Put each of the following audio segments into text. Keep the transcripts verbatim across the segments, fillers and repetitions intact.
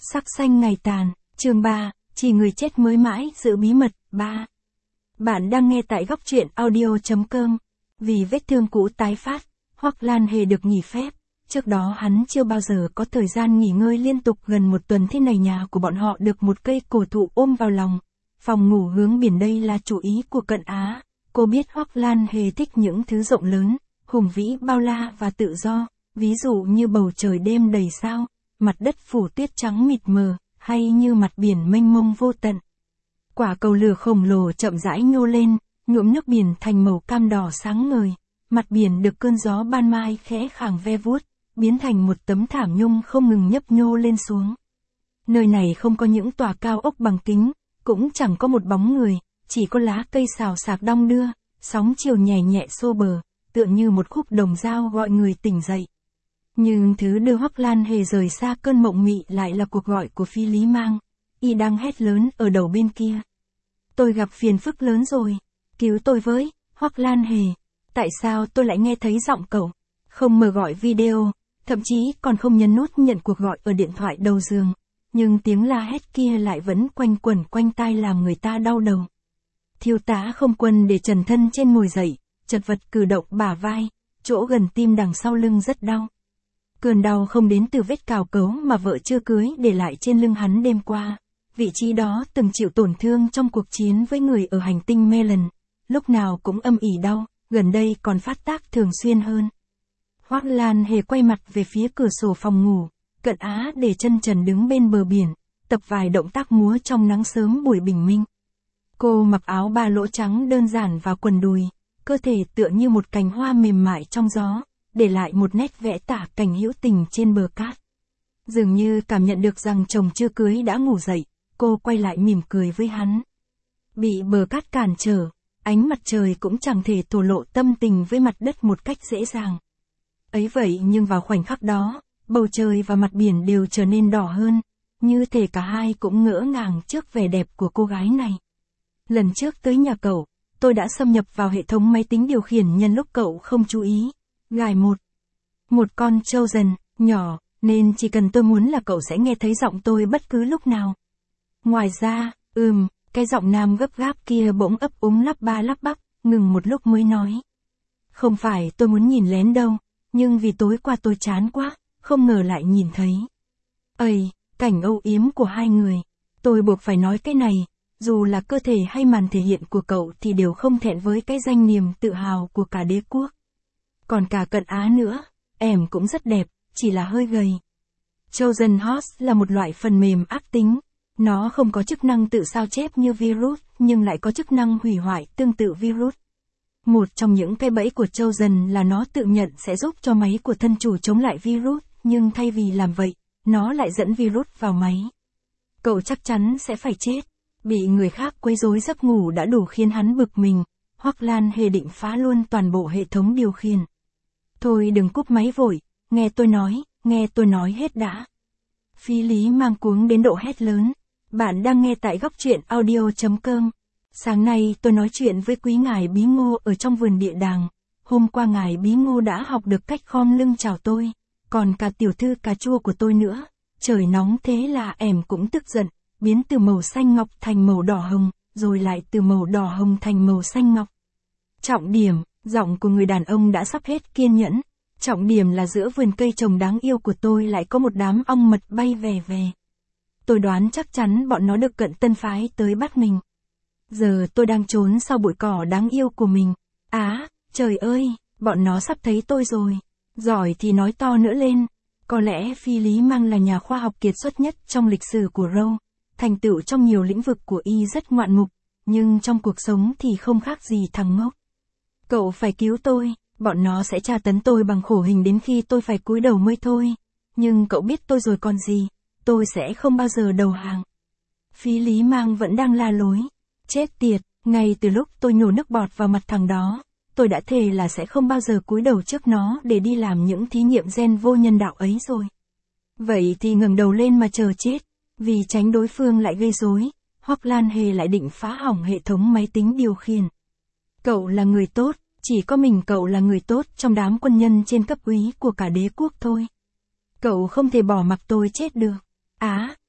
Sắc xanh ngày tàn, chương ba, chỉ người chết mới mãi giữ bí mật, ba. Bạn đang nghe tại góc truyện audio chấm com. Vì vết thương cũ tái phát, Hoắc Lan Hề được nghỉ phép. Trước đó hắn chưa bao giờ có thời gian nghỉ ngơi liên tục gần một tuần thế này. Nhà của bọn họ được một cây cổ thụ ôm vào lòng. Phòng ngủ hướng biển đây là chủ ý của Cận Á. Cô biết Hoắc Lan Hề thích những thứ rộng lớn, hùng vĩ bao la và tự do, ví dụ như bầu trời đêm đầy sao, mặt đất phủ tuyết trắng mịt mờ, hay như mặt biển mênh mông vô tận. Quả cầu lửa khổng lồ chậm rãi nhô lên, nhuộm nước biển thành màu cam đỏ sáng ngời, mặt biển được cơn gió ban mai khẽ khàng ve vuốt, biến thành một tấm thảm nhung không ngừng nhấp nhô lên xuống. Nơi này không có những tòa cao ốc bằng kính, cũng chẳng có một bóng người, chỉ có lá cây xào xạc đong đưa, sóng chiều nhẹ nhẹ xô bờ, tựa như một khúc đồng dao gọi người tỉnh dậy. Nhưng thứ đưa Hoắc Lan Hề rời xa cơn mộng mị lại là cuộc gọi của Phi Lý Mang. Y đang hét lớn ở đầu bên kia. Tôi gặp phiền phức lớn rồi. Cứu tôi với, Hoắc Lan Hề. Tại sao tôi lại nghe thấy giọng cậu? Không mở gọi video, thậm chí còn không nhấn nút nhận cuộc gọi ở điện thoại đầu giường. Nhưng tiếng la hét kia lại vẫn quanh quẩn quanh tai làm người ta đau đầu. Thiếu tá Không Quân để trần thân trên ngồi dậy, chật vật cử động bả vai, chỗ gần tim đằng sau lưng rất đau. Cơn đau không đến từ vết cào cấu mà vợ chưa cưới để lại trên lưng hắn đêm qua. Vị trí đó từng chịu tổn thương trong cuộc chiến với người ở hành tinh Melon. Lúc nào cũng âm ỉ đau, gần đây còn phát tác thường xuyên hơn. Hoắc Lan Hề quay mặt về phía cửa sổ phòng ngủ. Cận Á để chân trần đứng bên bờ biển, tập vài động tác múa trong nắng sớm buổi bình minh. Cô mặc áo ba lỗ trắng đơn giản và quần đùi, cơ thể tựa như một cành hoa mềm mại trong gió, để lại một nét vẽ tả cảnh hữu tình trên bờ cát. Dường như cảm nhận được rằng chồng chưa cưới đã ngủ dậy, cô quay lại mỉm cười với hắn. Bị bờ cát cản trở, ánh mặt trời cũng chẳng thể thổ lộ tâm tình với mặt đất một cách dễ dàng. Ấy vậy nhưng vào khoảnh khắc đó, bầu trời và mặt biển đều trở nên đỏ hơn, như thể cả hai cũng ngỡ ngàng trước vẻ đẹp của cô gái này. Lần trước tới nhà cậu, tôi đã xâm nhập vào hệ thống máy tính điều khiển nhân lúc cậu không chú ý. Gài một. Một con trâu dần, nhỏ, nên chỉ cần tôi muốn là cậu sẽ nghe thấy giọng tôi bất cứ lúc nào. Ngoài ra, ừm, cái giọng nam gấp gáp kia bỗng ấp úng lắp ba lắp bắp, ngừng một lúc mới nói. Không phải tôi muốn nhìn lén đâu, nhưng vì tối qua tôi chán quá, không ngờ lại nhìn thấy. Ây, cảnh âu yếm của hai người. Tôi buộc phải nói cái này, dù là cơ thể hay màn thể hiện của cậu thì đều không thẹn với cái danh niềm tự hào của cả đế quốc. Còn cả Cận Á nữa, em cũng rất đẹp, chỉ là hơi gầy. Trojan Horse là một loại phần mềm ác tính. Nó không có chức năng tự sao chép như virus, nhưng lại có chức năng hủy hoại tương tự virus. Một trong những cái bẫy của Trojan là nó tự nhận sẽ giúp cho máy của thân chủ chống lại virus, nhưng thay vì làm vậy, nó lại dẫn virus vào máy. Cậu chắc chắn sẽ phải chết. Bị người khác quấy rối giấc ngủ đã đủ khiến hắn bực mình. Hoắc Lan Hề định phá luôn toàn bộ hệ thống điều khiển. Thôi đừng cúp máy vội, nghe tôi nói, nghe tôi nói hết đã. Phi Lý Mang cuống đến độ hét lớn. Bạn đang nghe tại góc truyện audio chấm com. Sáng nay tôi nói chuyện với quý ngài Bí Ngô ở trong vườn địa đàng. Hôm qua ngài Bí Ngô đã học được cách khom lưng chào tôi, còn cả tiểu thư cà chua của tôi nữa. Trời nóng thế là em cũng tức giận, biến từ màu xanh ngọc thành màu đỏ hồng, rồi lại từ màu đỏ hồng thành màu xanh ngọc. Trọng điểm, giọng của người đàn ông đã sắp hết kiên nhẫn. Trọng điểm là giữa vườn cây trồng đáng yêu của tôi lại có một đám ong mật bay về về. Tôi đoán chắc chắn bọn nó được Cận Tân phái tới bắt mình. Giờ tôi đang trốn sau bụi cỏ đáng yêu của mình. Á, trời ơi, bọn nó sắp thấy tôi rồi. Giỏi thì nói to nữa lên. Có lẽ Phi Lý Mang là nhà khoa học kiệt xuất nhất trong lịch sử của Râu. Thành tựu trong nhiều lĩnh vực của y rất ngoạn mục, nhưng trong cuộc sống thì không khác gì thằng ngốc. Cậu phải cứu tôi, bọn nó sẽ tra tấn tôi bằng khổ hình đến khi tôi phải cúi đầu mới thôi. Nhưng cậu biết tôi rồi còn gì, tôi sẽ không bao giờ đầu hàng. Phi Lý Mang vẫn đang la lối. Chết tiệt, ngay từ lúc tôi nhổ nước bọt vào mặt thằng đó, tôi đã thề là sẽ không bao giờ cúi đầu trước nó để đi làm những thí nghiệm gen vô nhân đạo ấy rồi. Vậy thì ngẩng đầu lên mà chờ chết, vì tránh đối phương lại gây rối, Hoắc Lan Hề lại định phá hỏng hệ thống máy tính điều khiển. Cậu là người tốt, chỉ có mình cậu là người tốt trong đám quân nhân trên cấp úy của cả đế quốc thôi. Cậu không thể bỏ mặc tôi chết được. Á,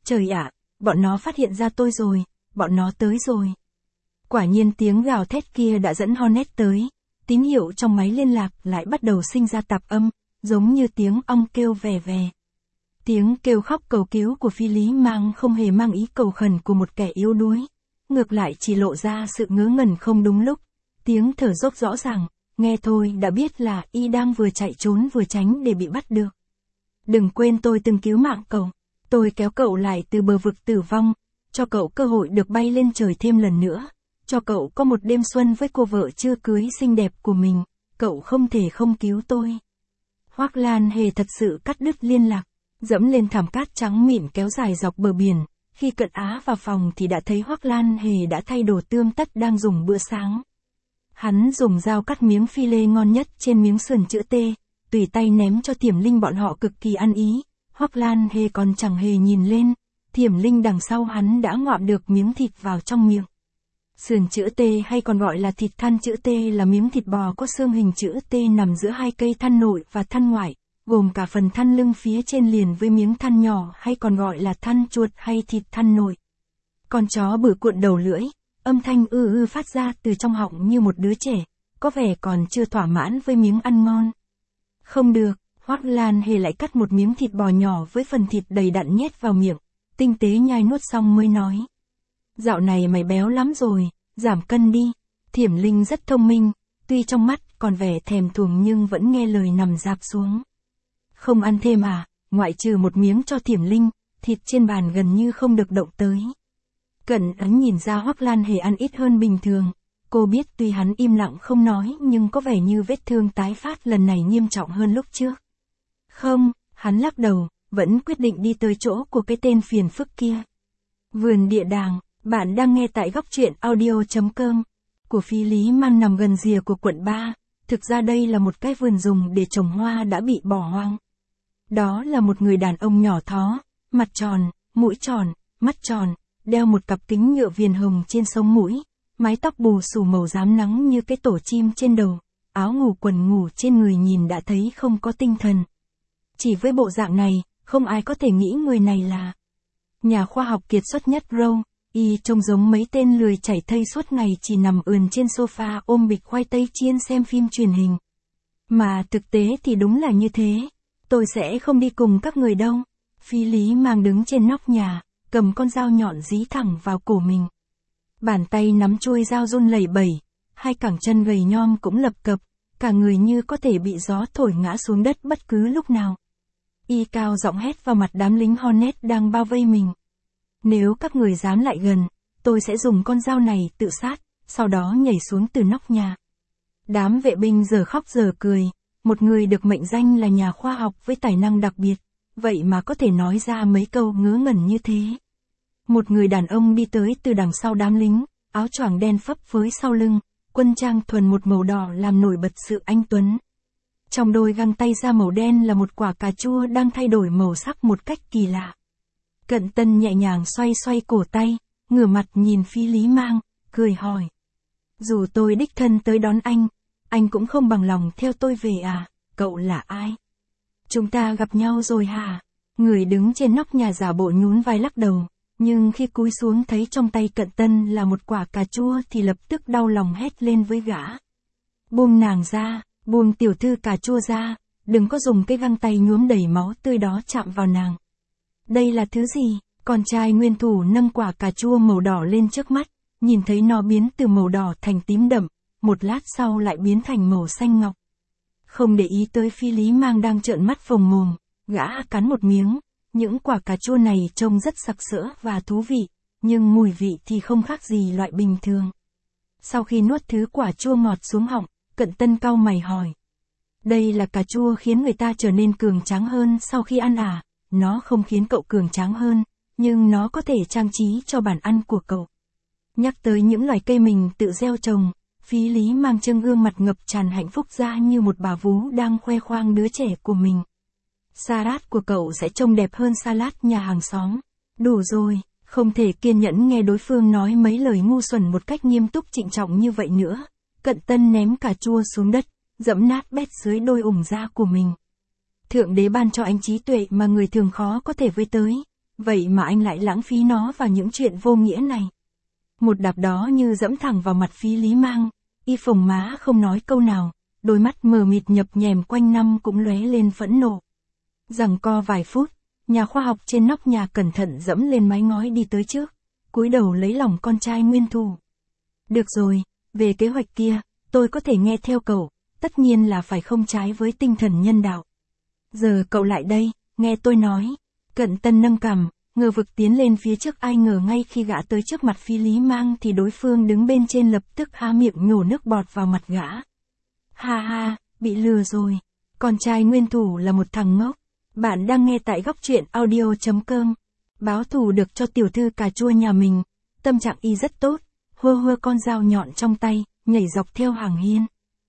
Trời ạ, bọn nó phát hiện ra tôi rồi, bọn nó tới rồi. Quả nhiên tiếng gào thét kia đã dẫn Hornet tới, tín hiệu trong máy liên lạc lại bắt đầu sinh ra tạp âm, giống như tiếng ong kêu vè vè. Tiếng kêu khóc cầu cứu của Phi Lý Mang không hề mang ý cầu khẩn của một kẻ yếu đuối, ngược lại chỉ lộ ra sự ngớ ngẩn không đúng lúc. Tiếng thở dốc rõ ràng, nghe thôi đã biết là y đang vừa chạy trốn vừa tránh để bị bắt được. Đừng quên tôi từng cứu mạng cậu, tôi kéo cậu lại từ bờ vực tử vong, cho cậu cơ hội được bay lên trời thêm lần nữa, cho cậu có một đêm xuân với cô vợ chưa cưới xinh đẹp của mình, cậu không thể không cứu tôi. Hoắc Lan Hề thật sự cắt đứt liên lạc, dẫm lên thảm cát trắng mịn kéo dài dọc bờ biển, khi Cận Á vào phòng thì đã thấy Hoắc Lan Hề đã thay đồ tươm tất đang dùng bữa sáng. Hắn dùng dao cắt miếng phi lê ngon nhất trên miếng sườn chữ T, tùy tay ném cho Thiểm Linh bọn họ cực kỳ ăn ý. Hoắc Lan Hề còn chẳng hề nhìn lên, Thiểm Linh đằng sau hắn đã ngoạm được miếng thịt vào trong miệng. Sườn chữ T hay còn gọi là thịt thăn chữ T là miếng thịt bò có xương hình chữ T nằm giữa hai cây thăn nội và thăn ngoại, gồm cả phần thăn lưng phía trên liền với miếng thăn nhỏ hay còn gọi là thăn chuột hay thịt thăn nội. Con chó bự cuộn đầu lưỡi, âm thanh ư ư phát ra từ trong họng như một đứa trẻ, có vẻ còn chưa thỏa mãn với miếng ăn ngon. Không được, Hoắc Lan Hề lại cắt một miếng thịt bò nhỏ với phần thịt đầy đặn nhét vào miệng, tinh tế nhai nuốt xong mới nói. Dạo này mày béo lắm rồi, giảm cân đi. Thiểm Linh rất thông minh, tuy trong mắt còn vẻ thèm thuồng nhưng vẫn nghe lời nằm rạp xuống. Không ăn thêm à, ngoại trừ một miếng cho Thiểm Linh, thịt trên bàn gần như không được động tới. Cận Ấn nhìn ra Hoắc Lan Hề ăn ít hơn bình thường, cô biết tuy hắn im lặng không nói nhưng có vẻ như vết thương tái phát lần này nghiêm trọng hơn lúc trước. Không, hắn lắc đầu, vẫn quyết định đi tới chỗ của cái tên phiền phức kia. Vườn địa đàng, bạn đang nghe tại góc truyện audio chấm com, của Phi Lý Mang nằm gần rìa của quận ba, thực ra đây là một cái vườn dùng để trồng hoa đã bị bỏ hoang. Đó là một người đàn ông nhỏ thó, mặt tròn, mũi tròn, mắt tròn, đeo một cặp kính nhựa viền hồng trên sống mũi, mái tóc bù xù màu rám nắng như cái tổ chim trên đầu, áo ngủ quần ngủ trên người nhìn đã thấy không có tinh thần. Chỉ với bộ dạng này, không ai có thể nghĩ người này là nhà khoa học kiệt xuất nhất Rowe. Y trông giống mấy tên lười chảy thây suốt ngày chỉ nằm ườn trên sofa ôm bịch khoai tây chiên xem phim truyền hình. Mà thực tế thì đúng là như thế. Tôi sẽ không đi cùng các người đâu. Phi Lý Mang đứng trên nóc nhà, cầm con dao nhọn dí thẳng vào cổ mình. Bàn tay nắm chuôi dao run lẩy bẩy, hai cẳng chân gầy nhom cũng lập cập, cả người như có thể bị gió thổi ngã xuống đất bất cứ lúc nào. Y cao giọng hét vào mặt đám lính Hornet đang bao vây mình. Nếu các người dám lại gần, tôi sẽ dùng con dao này tự sát, sau đó nhảy xuống từ nóc nhà. Đám vệ binh giờ khóc giờ cười, một người được mệnh danh là nhà khoa học với tài năng đặc biệt, vậy mà có thể nói ra mấy câu ngớ ngẩn như thế. Một người đàn ông đi tới từ đằng sau đám lính, áo choàng đen phấp phới sau lưng, quân trang thuần một màu đỏ làm nổi bật sự anh tuấn. Trong đôi găng tay da màu đen là một quả cà chua đang thay đổi màu sắc một cách kỳ lạ. Cận Tân nhẹ nhàng xoay xoay cổ tay, ngửa mặt nhìn Phi Lý Mang, cười hỏi. Dù tôi đích thân tới đón anh, anh cũng không bằng lòng theo tôi về à, cậu là ai? Chúng ta gặp nhau rồi hả? Người đứng trên nóc nhà giả bộ nhún vai lắc đầu, nhưng khi cúi xuống thấy trong tay Cận Tân là một quả cà chua thì lập tức đau lòng hét lên với gã. Buông nàng ra, buông tiểu thư cà chua ra, đừng có dùng cái găng tay nhuốm đầy máu tươi đó chạm vào nàng. Đây là thứ gì? Con trai nguyên thủ nâng quả cà chua màu đỏ lên trước mắt, nhìn thấy nó biến từ màu đỏ thành tím đậm, một lát sau lại biến thành màu xanh ngọc. Không để ý tới Phi Lý Mang đang trợn mắt phồng mồm, gã cắn một miếng, những quả cà chua này trông rất sặc sỡ và thú vị, nhưng mùi vị thì không khác gì loại bình thường. Sau khi nuốt thứ quả chua ngọt xuống họng, Cận Tân cau mày hỏi. Đây là cà chua khiến người ta trở nên cường tráng hơn sau khi ăn à? Nó không khiến cậu cường tráng hơn, nhưng nó có thể trang trí cho bàn ăn của cậu. Nhắc tới những loài cây mình tự gieo trồng, Phi Lý Mang trưng gương mặt ngập tràn hạnh phúc ra như một bà vú đang khoe khoang đứa trẻ của mình. Salad của cậu sẽ trông đẹp hơn salad nhà hàng xóm. Đủ rồi, không thể kiên nhẫn nghe đối phương nói mấy lời ngu xuẩn một cách nghiêm túc trịnh trọng như vậy nữa. Cận Tân ném cà chua xuống đất, dẫm nát bét dưới đôi ủng da của mình. Thượng đế ban cho anh trí tuệ mà người thường khó có thể với tới, vậy mà anh lại lãng phí nó vào những chuyện vô nghĩa này. Một đạp đó như dẫm thẳng vào mặt Phi Lý Mang, y phồng má không nói câu nào, đôi mắt mờ mịt nhập nhèm quanh năm cũng lóe lên phẫn nộ. Giằng co vài phút, nhà khoa học trên nóc nhà cẩn thận dẫm lên mái ngói đi tới trước, cúi đầu lấy lòng con trai nguyên thủ. Được rồi, về kế hoạch kia, tôi có thể nghe theo cậu, tất nhiên là phải không trái với tinh thần nhân đạo. Giờ cậu lại đây, nghe tôi nói. Cận Tân nâng cằm, ngờ vực tiến lên phía trước, ai ngờ ngay khi gã tới trước mặt Phi Lý Mang thì đối phương đứng bên trên lập tức há miệng nhổ nước bọt vào mặt gã. Ha ha, bị lừa rồi. Con trai nguyên thủ là một thằng ngốc. Bạn đang nghe tại góc truyện audio.com. Báo thù được cho tiểu thư cà chua nhà mình. Tâm trạng y rất tốt, hơ hơ con dao nhọn trong tay, nhảy dọc theo hàng hiên.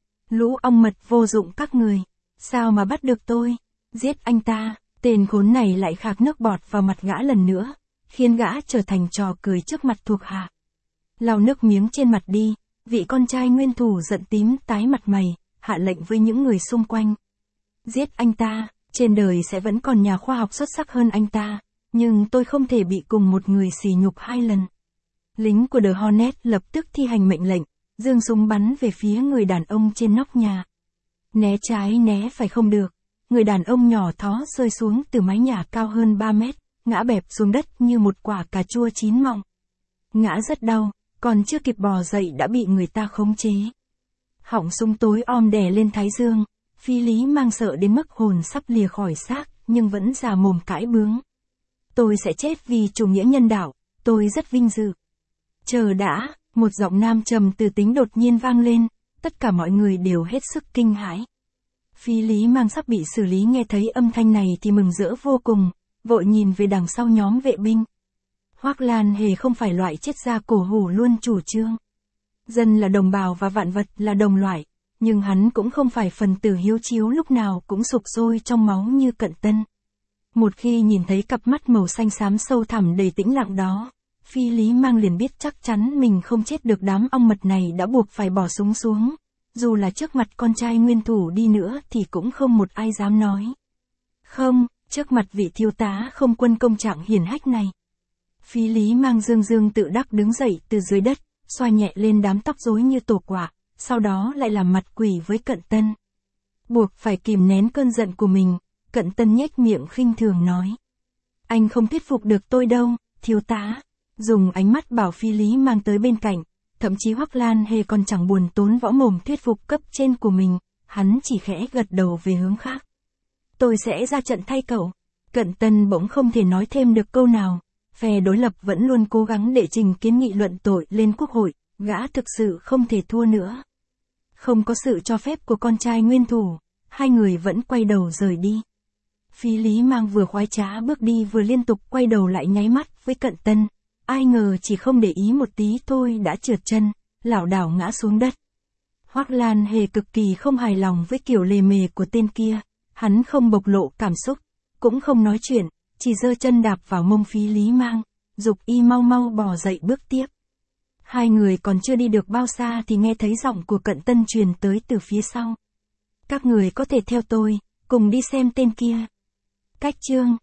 Lũ ong mật vô dụng các người. Sao mà bắt được tôi? Giết anh ta. Tên khốn này lại khạc nước bọt vào mặt gã lần nữa, khiến gã trở thành trò cười trước mặt thuộc hạ. Lau nước miếng trên mặt đi, vị con trai nguyên thủ giận tím tái mặt mày, hạ lệnh với những người xung quanh. Giết anh ta, trên đời sẽ vẫn còn nhà khoa học xuất sắc hơn anh ta, nhưng tôi không thể bị cùng một người sỉ nhục hai lần. Lính của The Hornet lập tức thi hành mệnh lệnh, giương súng bắn về phía người đàn ông trên nóc nhà. Né trái né phải không được. Người đàn ông nhỏ thó rơi xuống từ mái nhà cao hơn ba mét, ngã bẹp xuống đất như một quả cà chua chín mọng. Ngã rất đau, còn chưa kịp bò dậy đã bị người ta khống chế. Họng súng tối om đè lên thái dương, Phi Lý Mang sợ đến mức hồn sắp lìa khỏi xác, nhưng vẫn già mồm cãi bướng. Tôi sẽ chết vì chủ nghĩa nhân đạo, tôi rất vinh dự. Chờ đã, một giọng nam trầm từ tính đột nhiên vang lên, tất cả mọi người đều hết sức kinh hãi. Phi Lý Mang sắp bị xử lý nghe thấy âm thanh này thì mừng rỡ vô cùng, vội nhìn về đằng sau nhóm vệ binh. Hoắc Lan Hề không phải loại chết da cổ hủ luôn chủ trương. Dân là đồng bào và vạn vật là đồng loại, nhưng hắn cũng không phải phần tử hiếu chiếu lúc nào cũng sục sôi trong máu như Cận Tân. Một khi nhìn thấy cặp mắt màu xanh xám sâu thẳm đầy tĩnh lặng đó, Phi Lý Mang liền biết chắc chắn mình không chết được, đám ong mật này đã buộc phải bỏ súng xuống. Dù là trước mặt con trai nguyên thủ đi nữa thì cũng không một ai dám nói. Không, trước mặt vị thiếu tá không quân công trạng hiển hách này. Phi Lý Mang dương dương tự đắc đứng dậy từ dưới đất, xoa nhẹ lên đám tóc rối như tổ quả, sau đó lại làm mặt quỷ với Cận Tân. Buộc phải kìm nén cơn giận của mình, Cận Tân nhếch miệng khinh thường nói. Anh không thuyết phục được tôi đâu, thiếu tá. Dùng ánh mắt bảo Phi Lý Mang tới bên cạnh. Thậm chí Hoắc Lan Hề còn chẳng buồn tốn võ mồm thuyết phục cấp trên của mình, hắn chỉ khẽ gật đầu về hướng khác. Tôi sẽ ra trận thay cậu. Cận Tân bỗng không thể nói thêm được câu nào, phe đối lập vẫn luôn cố gắng để trình kiến nghị luận tội lên quốc hội, gã thực sự không thể thua nữa. Không có sự cho phép của con trai nguyên thủ, hai người vẫn quay đầu rời đi. Phi Lý Mang vừa khoái trá bước đi vừa liên tục quay đầu lại nháy mắt với Cận Tân. Ai ngờ chỉ không để ý một tí thôi đã trượt chân, lảo đảo ngã xuống đất. Hoắc Lan Hề cực kỳ không hài lòng với kiểu lề mề của tên kia, hắn không bộc lộ cảm xúc, cũng không nói chuyện, chỉ giơ chân đạp vào mông Phi Lý Mang, giục y mau mau bò dậy bước tiếp. Hai người còn chưa đi được bao xa thì nghe thấy giọng của Cận Tân truyền tới từ phía sau. Các người có thể theo tôi, cùng đi xem tên kia. Cách chương